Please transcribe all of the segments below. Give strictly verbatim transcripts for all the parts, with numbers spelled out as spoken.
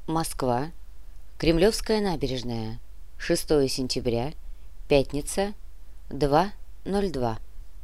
Москва. Кремлевская набережная. шестое сентября. Пятница. два ноль два.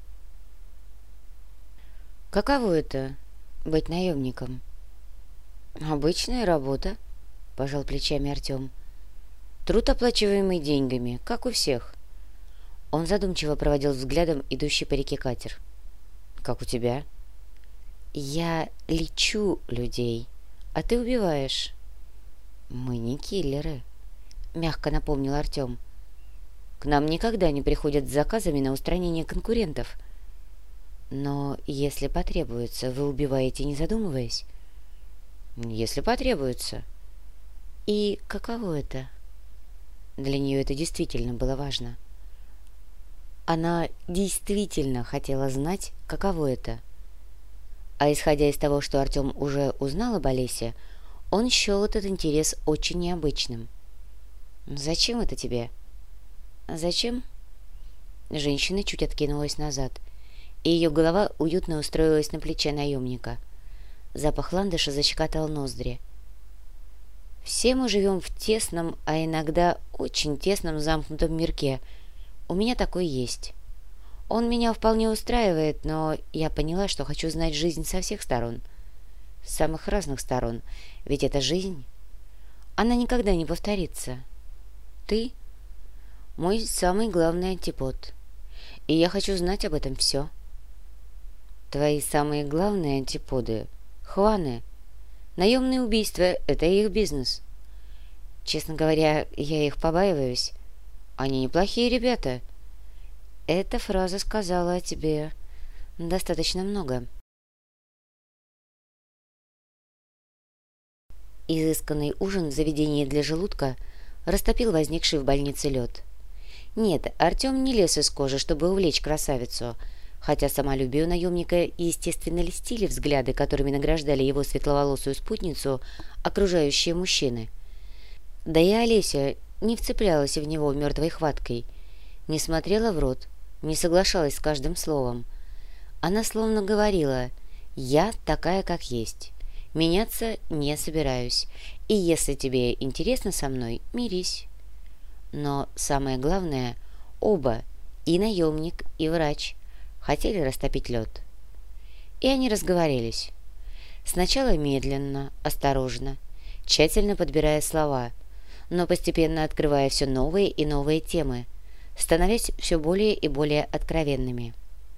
Каково это — быть наемником? Обычная работа, пожал плечами Артем. Труд, оплачиваемый деньгами, как у всех. Он задумчиво проводил взглядом идущий по реке катер. Как у тебя? Я лечу людей, а ты убиваешь. Мы не киллеры, мягко напомнил Артем. К нам никогда не приходят с заказами на устранение конкурентов. Но если потребуется, вы убиваете, не задумываясь? Если потребуется. И каково это? Для нее это действительно было важно. Она действительно хотела знать, каково это. А исходя из того, что Артем уже узнал об Олесе, он счел этот интерес очень необычным. «Зачем это тебе?» «Зачем?» Женщина чуть откинулась назад, и ее голова уютно устроилась на плече наемника. Запах ландыша защекотал ноздри. «Все мы живем в тесном, а иногда очень тесном замкнутом мирке. У меня такой есть. Он меня вполне устраивает, но я поняла, что хочу знать жизнь со всех сторон. С самых разных сторон. Ведь это жизнь. Она никогда не повторится. Ты — мой самый главный антипод. И я хочу знать об этом все. Твои самые главные антиподы — хваны. Наемные убийства — это их бизнес. Честно говоря, я их побаиваюсь. Они неплохие ребята. Эта фраза сказала о тебе достаточно много. Изысканный ужин в заведении для желудка растопил возникший в больнице лед. Нет, Артем не лез из кожи, чтобы увлечь красавицу, хотя самолюбию наемника естественно льстили взгляды, которыми награждали его светловолосую спутницу окружающие мужчины. Да и Олеся не вцеплялась в него мертвой хваткой, не смотрела в рот, не соглашалась с каждым словом. Она словно говорила: «Я такая, как есть. Меняться не собираюсь, и если тебе интересно со мной, мирись». Но самое главное, оба, и наемник, и врач, хотели растопить лед. И они разговорились. Сначала медленно, осторожно, тщательно подбирая слова, но постепенно открывая все новые и новые темы, становясь все более и более откровенными.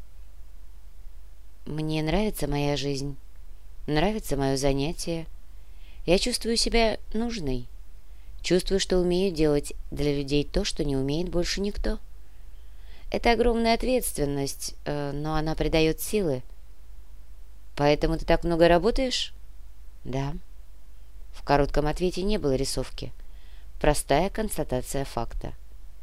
«Мне нравится моя жизнь, нравится мое занятие. Я чувствую себя нужной. Чувствую, что умею делать для людей то, что не умеет больше никто. Это огромная ответственность, э, но она придает силы. Поэтому ты так много работаешь?» «Да». В коротком ответе не было рисовки. Простая констатация факта.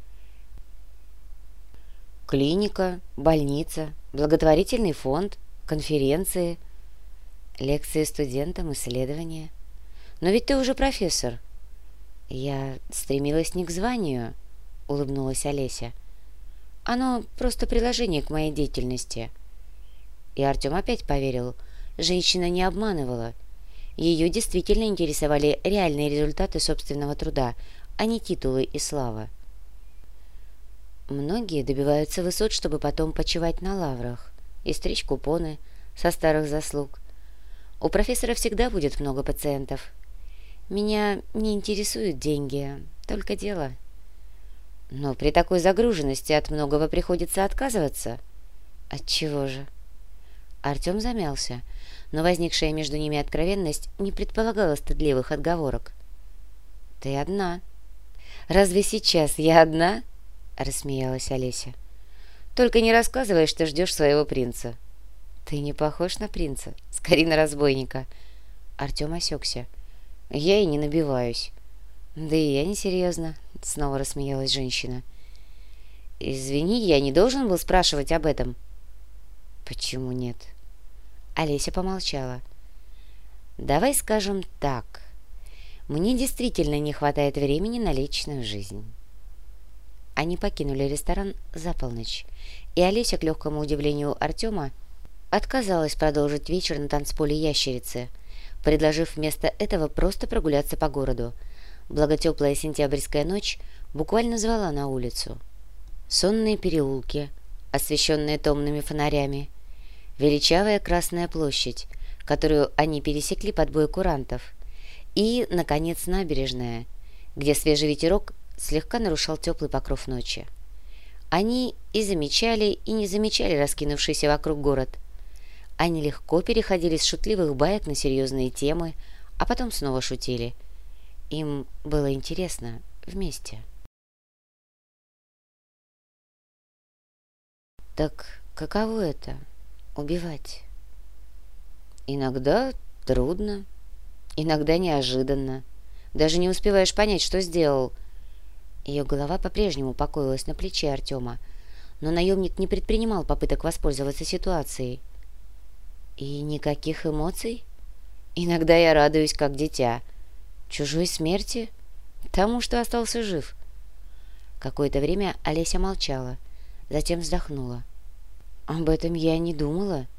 Клиника, больница, благотворительный фонд, конференции, лекции студентам, исследования. Но ведь ты уже профессор. Я стремилась не к званию, улыбнулась Олеся. Оно просто приложение к моей деятельности. И Артем опять поверил. Женщина не обманывала. Ее действительно интересовали реальные результаты собственного труда, а не титулы и слава. Многие добиваются высот, чтобы потом почивать на лаврах и стричь купоны со старых заслуг. У профессора всегда будет много пациентов. Меня не интересуют деньги, только дело. Но при такой загруженности от многого приходится отказываться. Отчего же? Артем замялся, но возникшая между ними откровенность не предполагала стыдливых отговорок. «Ты одна». «Разве сейчас я одна?» — рассмеялась Олеся. «Только не рассказывай, что ждешь своего принца». «Ты не похож на принца, скорее на разбойника». Артем осекся. «Я и не набиваюсь». «Да и я не серьезно», — снова рассмеялась женщина. «Извини, я не должен был спрашивать об этом». «Почему нет?» Олеся помолчала. «Давай скажем так. Мне действительно не хватает времени на личную жизнь». Они покинули ресторан за полночь, и Олеся, к легкому удивлению Артема, отказалась продолжить вечер на танцполе «Ящерицы», предложив вместо этого просто прогуляться по городу. Благо теплая сентябрьская ночь буквально звала на улицу. Сонные переулки, освещенные томными фонарями, величавая Красная площадь, которую они пересекли под бой курантов, и, наконец, набережная, где свежий ветерок слегка нарушал теплый покров ночи. Они и замечали, и не замечали раскинувшийся вокруг город. Они легко переходили с шутливых баек на серьезные темы, а потом снова шутили. Им было интересно вместе. Так каково это — убивать? Иногда трудно, иногда неожиданно. Даже не успеваешь понять, что сделал. Ее голова по-прежнему покоилась на плече Артема, но наемник не предпринимал попыток воспользоваться ситуацией. И никаких эмоций? Иногда я радуюсь, как дитя. Чужой смерти? Тому, что остался жив. Какое-то время Олеся молчала, затем вздохнула. Об этом я не думала.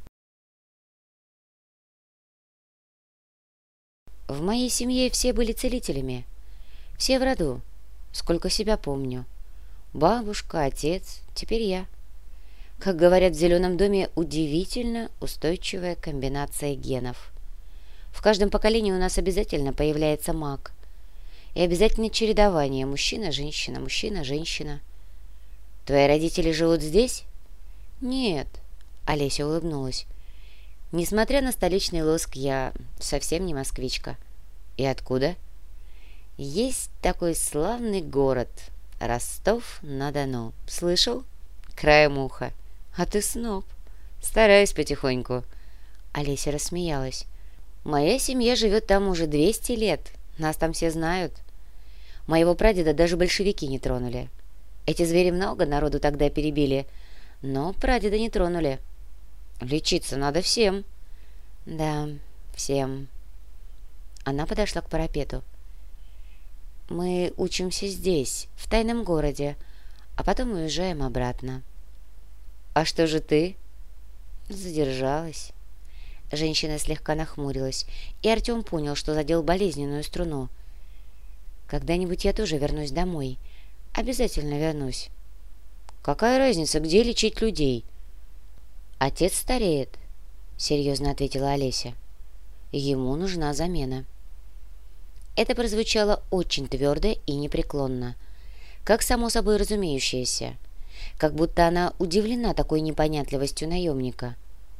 В моей семье все были целителями. Все в роду, сколько себя помню. Бабушка, отец, теперь я. Как говорят в «Зеленом доме», удивительно устойчивая комбинация генов. В каждом поколении у нас обязательно появляется маг. И обязательно чередование мужчина-женщина, мужчина-женщина. Твои родители живут здесь? Нет, Олеся улыбнулась. Несмотря на столичный лоск, я совсем не москвичка. И откуда? Есть такой славный город — Ростов-на-Дону. Слышал? Краем уха. А ты сноб. Стараюсь потихоньку. Олеся рассмеялась. Моя семья живет там уже двести лет. Нас там все знают. Моего прадеда даже большевики не тронули. Эти звери много народу тогда перебили, но прадеда не тронули. Лечиться надо всем. Да, всем. Она подошла к парапету. Мы учимся здесь, в тайном городе, а потом уезжаем обратно. А что же ты? Задержалась. Женщина слегка нахмурилась, и Артем понял, что задел болезненную струну. Когда-нибудь я тоже вернусь домой. Обязательно вернусь. Какая разница, где лечить людей? Отец стареет, серьезно ответила Олеся. Ему нужна замена. Это прозвучало очень твердо и непреклонно, как само собой разумеющееся, как будто она удивлена такой непонятливостью наемника.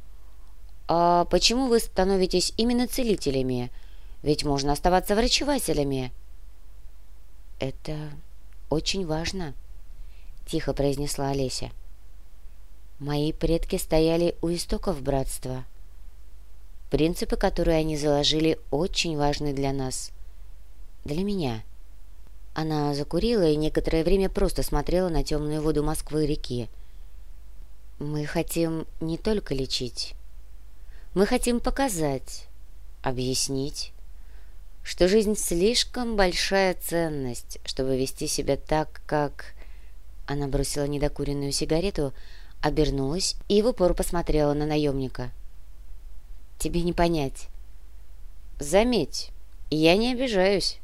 «А почему вы становитесь именно целителями? Ведь можно оставаться врачевателями». «Это очень важно», — тихо произнесла Олеся. «Мои предки стояли у истоков братства. Принципы, которые они заложили, очень важны для нас. Для меня». Она закурила и некоторое время просто смотрела на темную воду Москвы-реки. «Мы хотим не только лечить. Мы хотим показать, объяснить, что жизнь слишком большая ценность, чтобы вести себя так, как...» Она бросила недокуренную сигарету, обернулась и в упор посмотрела на наемника. «Тебе не понять». «Заметь, я не обижаюсь».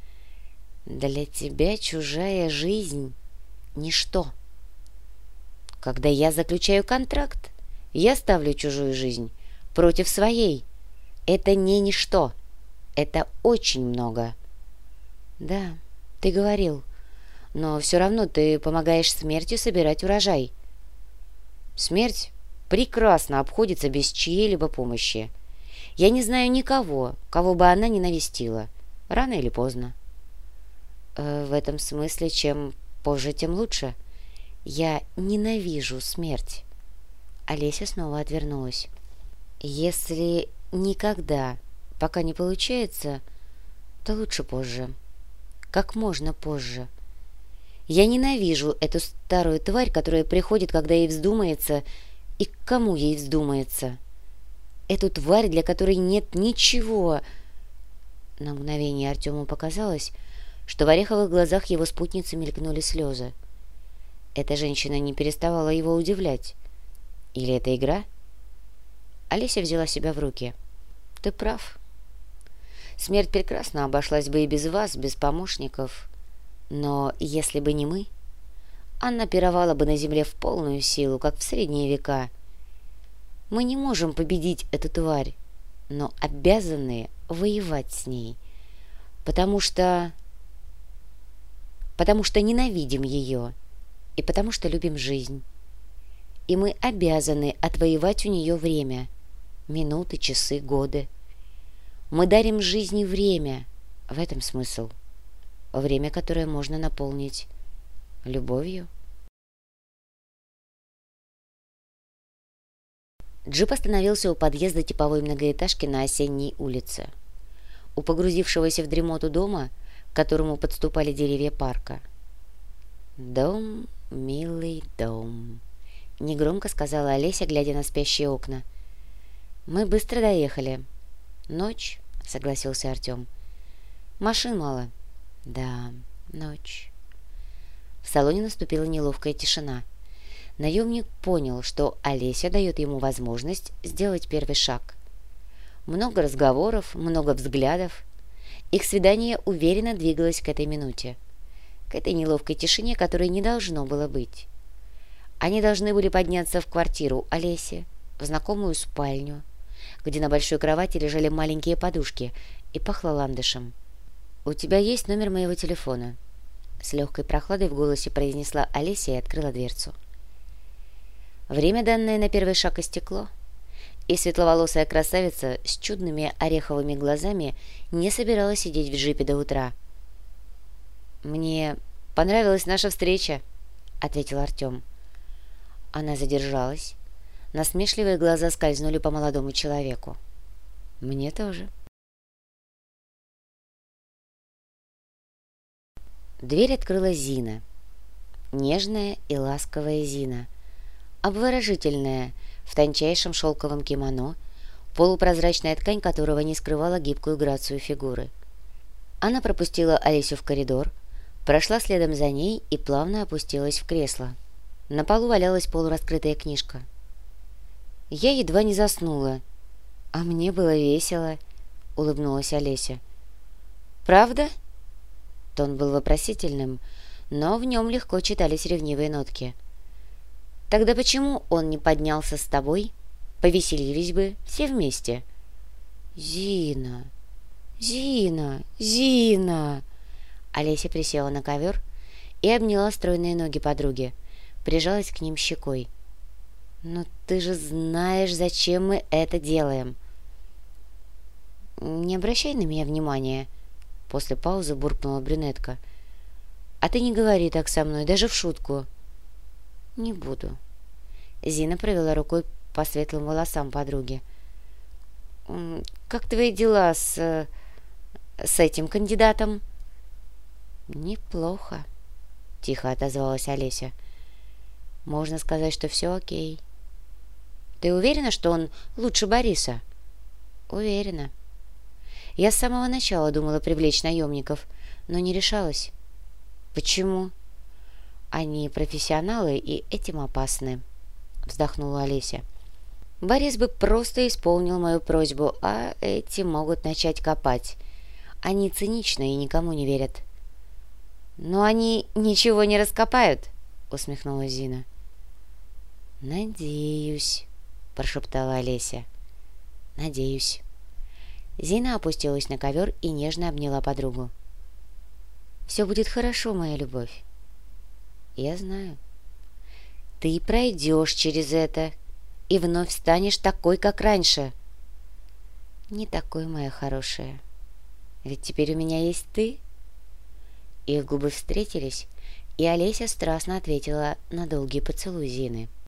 «Для тебя чужая жизнь — ничто. Когда я заключаю контракт, я ставлю чужую жизнь против своей. Это не ничто. Это очень много». «Да, ты говорил, но все равно ты помогаешь смерти собирать урожай». «Смерть прекрасно обходится без чьей-либо помощи. Я не знаю никого, кого бы она не навестила, рано или поздно». Э, «В этом смысле, чем позже, тем лучше. Я ненавижу смерть». Олеся снова отвернулась. «Если никогда, пока не получается, то лучше позже. Как можно позже. Я ненавижу эту старую тварь, которая приходит, когда ей вздумается, и к кому ей вздумается. Эту тварь, для которой нет ничего». На мгновение Артему показалось, что в ореховых глазах его спутницы мелькнули слезы. Эта женщина не переставала его удивлять. Или это игра? Олеся взяла себя в руки. «Ты прав. Смерть прекрасно обошлась бы и без вас, без помощников. Но если бы не мы, Анна пировала бы на земле в полную силу, как в средние века. Мы не можем победить эту тварь, но обязаны воевать с ней, потому что... потому что ненавидим ее и потому что любим жизнь. И мы обязаны отвоевать у нее время, минуты, часы, годы. Мы дарим жизни время, в этом смысл. Время, которое можно наполнить любовью. Джип остановился у подъезда типовой многоэтажки на Осенней улице. У погрузившегося в дремоту дома, к которому подступали деревья парка. «Дом, милый дом», — негромко сказала Олеся, глядя на спящие окна. «Мы быстро доехали». «Ночь», — согласился Артем. «Машин мало». «Да, ночь». В салоне наступила неловкая тишина. Наемник понял, что Олеся дает ему возможность сделать первый шаг. Много разговоров, много взглядов. Их свидание уверенно двигалось к этой минуте, к этой неловкой тишине, которой не должно было быть. Они должны были подняться в квартиру Олеси, в знакомую спальню, где на большой кровати лежали маленькие подушки и пахло ландышем. «У тебя есть номер моего телефона?» С легкой прохладой в голосе произнесла Олеся и открыла дверцу. Время, данное на первый шаг, истекло, и светловолосая красавица с чудными ореховыми глазами не собиралась сидеть в джипе до утра. «Мне понравилась наша встреча», — ответил Артем. Она задержалась. Насмешливые глаза скользнули по молодому человеку. «Мне тоже». Дверь открыла Зина. Нежная и ласковая Зина. Обворожительная, в тончайшем шелковом кимоно, полупрозрачная ткань которого не скрывала гибкую грацию фигуры. Она пропустила Олесю в коридор, прошла следом за ней и плавно опустилась в кресло. На полу валялась полураскрытая книжка. «Я едва не заснула. А мне было весело», — улыбнулась Олеся. «Правда?» Тон был вопросительным, но в нем легко читались ревнивые нотки. «Тогда почему он не поднялся с тобой? Повеселились бы все вместе». «Зина! Зина! Зина!» Олеся присела на ковер и обняла стройные ноги подруги, прижалась к ним щекой. «Но ты же знаешь, зачем мы это делаем». «Не обращай на меня внимания», — после паузы буркнула брюнетка. «А ты не говори так со мной, даже в шутку». «Не буду». Зина провела рукой по светлым волосам подруги. «Как твои дела с... с этим кандидатом?» «Неплохо», — тихо отозвалась Олеся. «Можно сказать, что все окей». «Ты уверена, что он лучше Бориса?» «Уверена. Я с самого начала думала привлечь наемников, но не решалась». «Почему?» «Они профессионалы и этим опасны», — вздохнула Олеся. «Борис бы просто исполнил мою просьбу, а эти могут начать копать. Они циничны и никому не верят». «Но они ничего не раскопают», — усмехнулась Зина. «Надеюсь», — прошептала Олеся. «Надеюсь». Зина опустилась на ковер и нежно обняла подругу. «Все будет хорошо, моя любовь». «Я знаю. Ты пройдешь через это и вновь станешь такой, как раньше». «Не такой, моя хорошая. Ведь теперь у меня есть ты». Их губы встретились, и Олеся страстно ответила на долгий поцелуй Зины.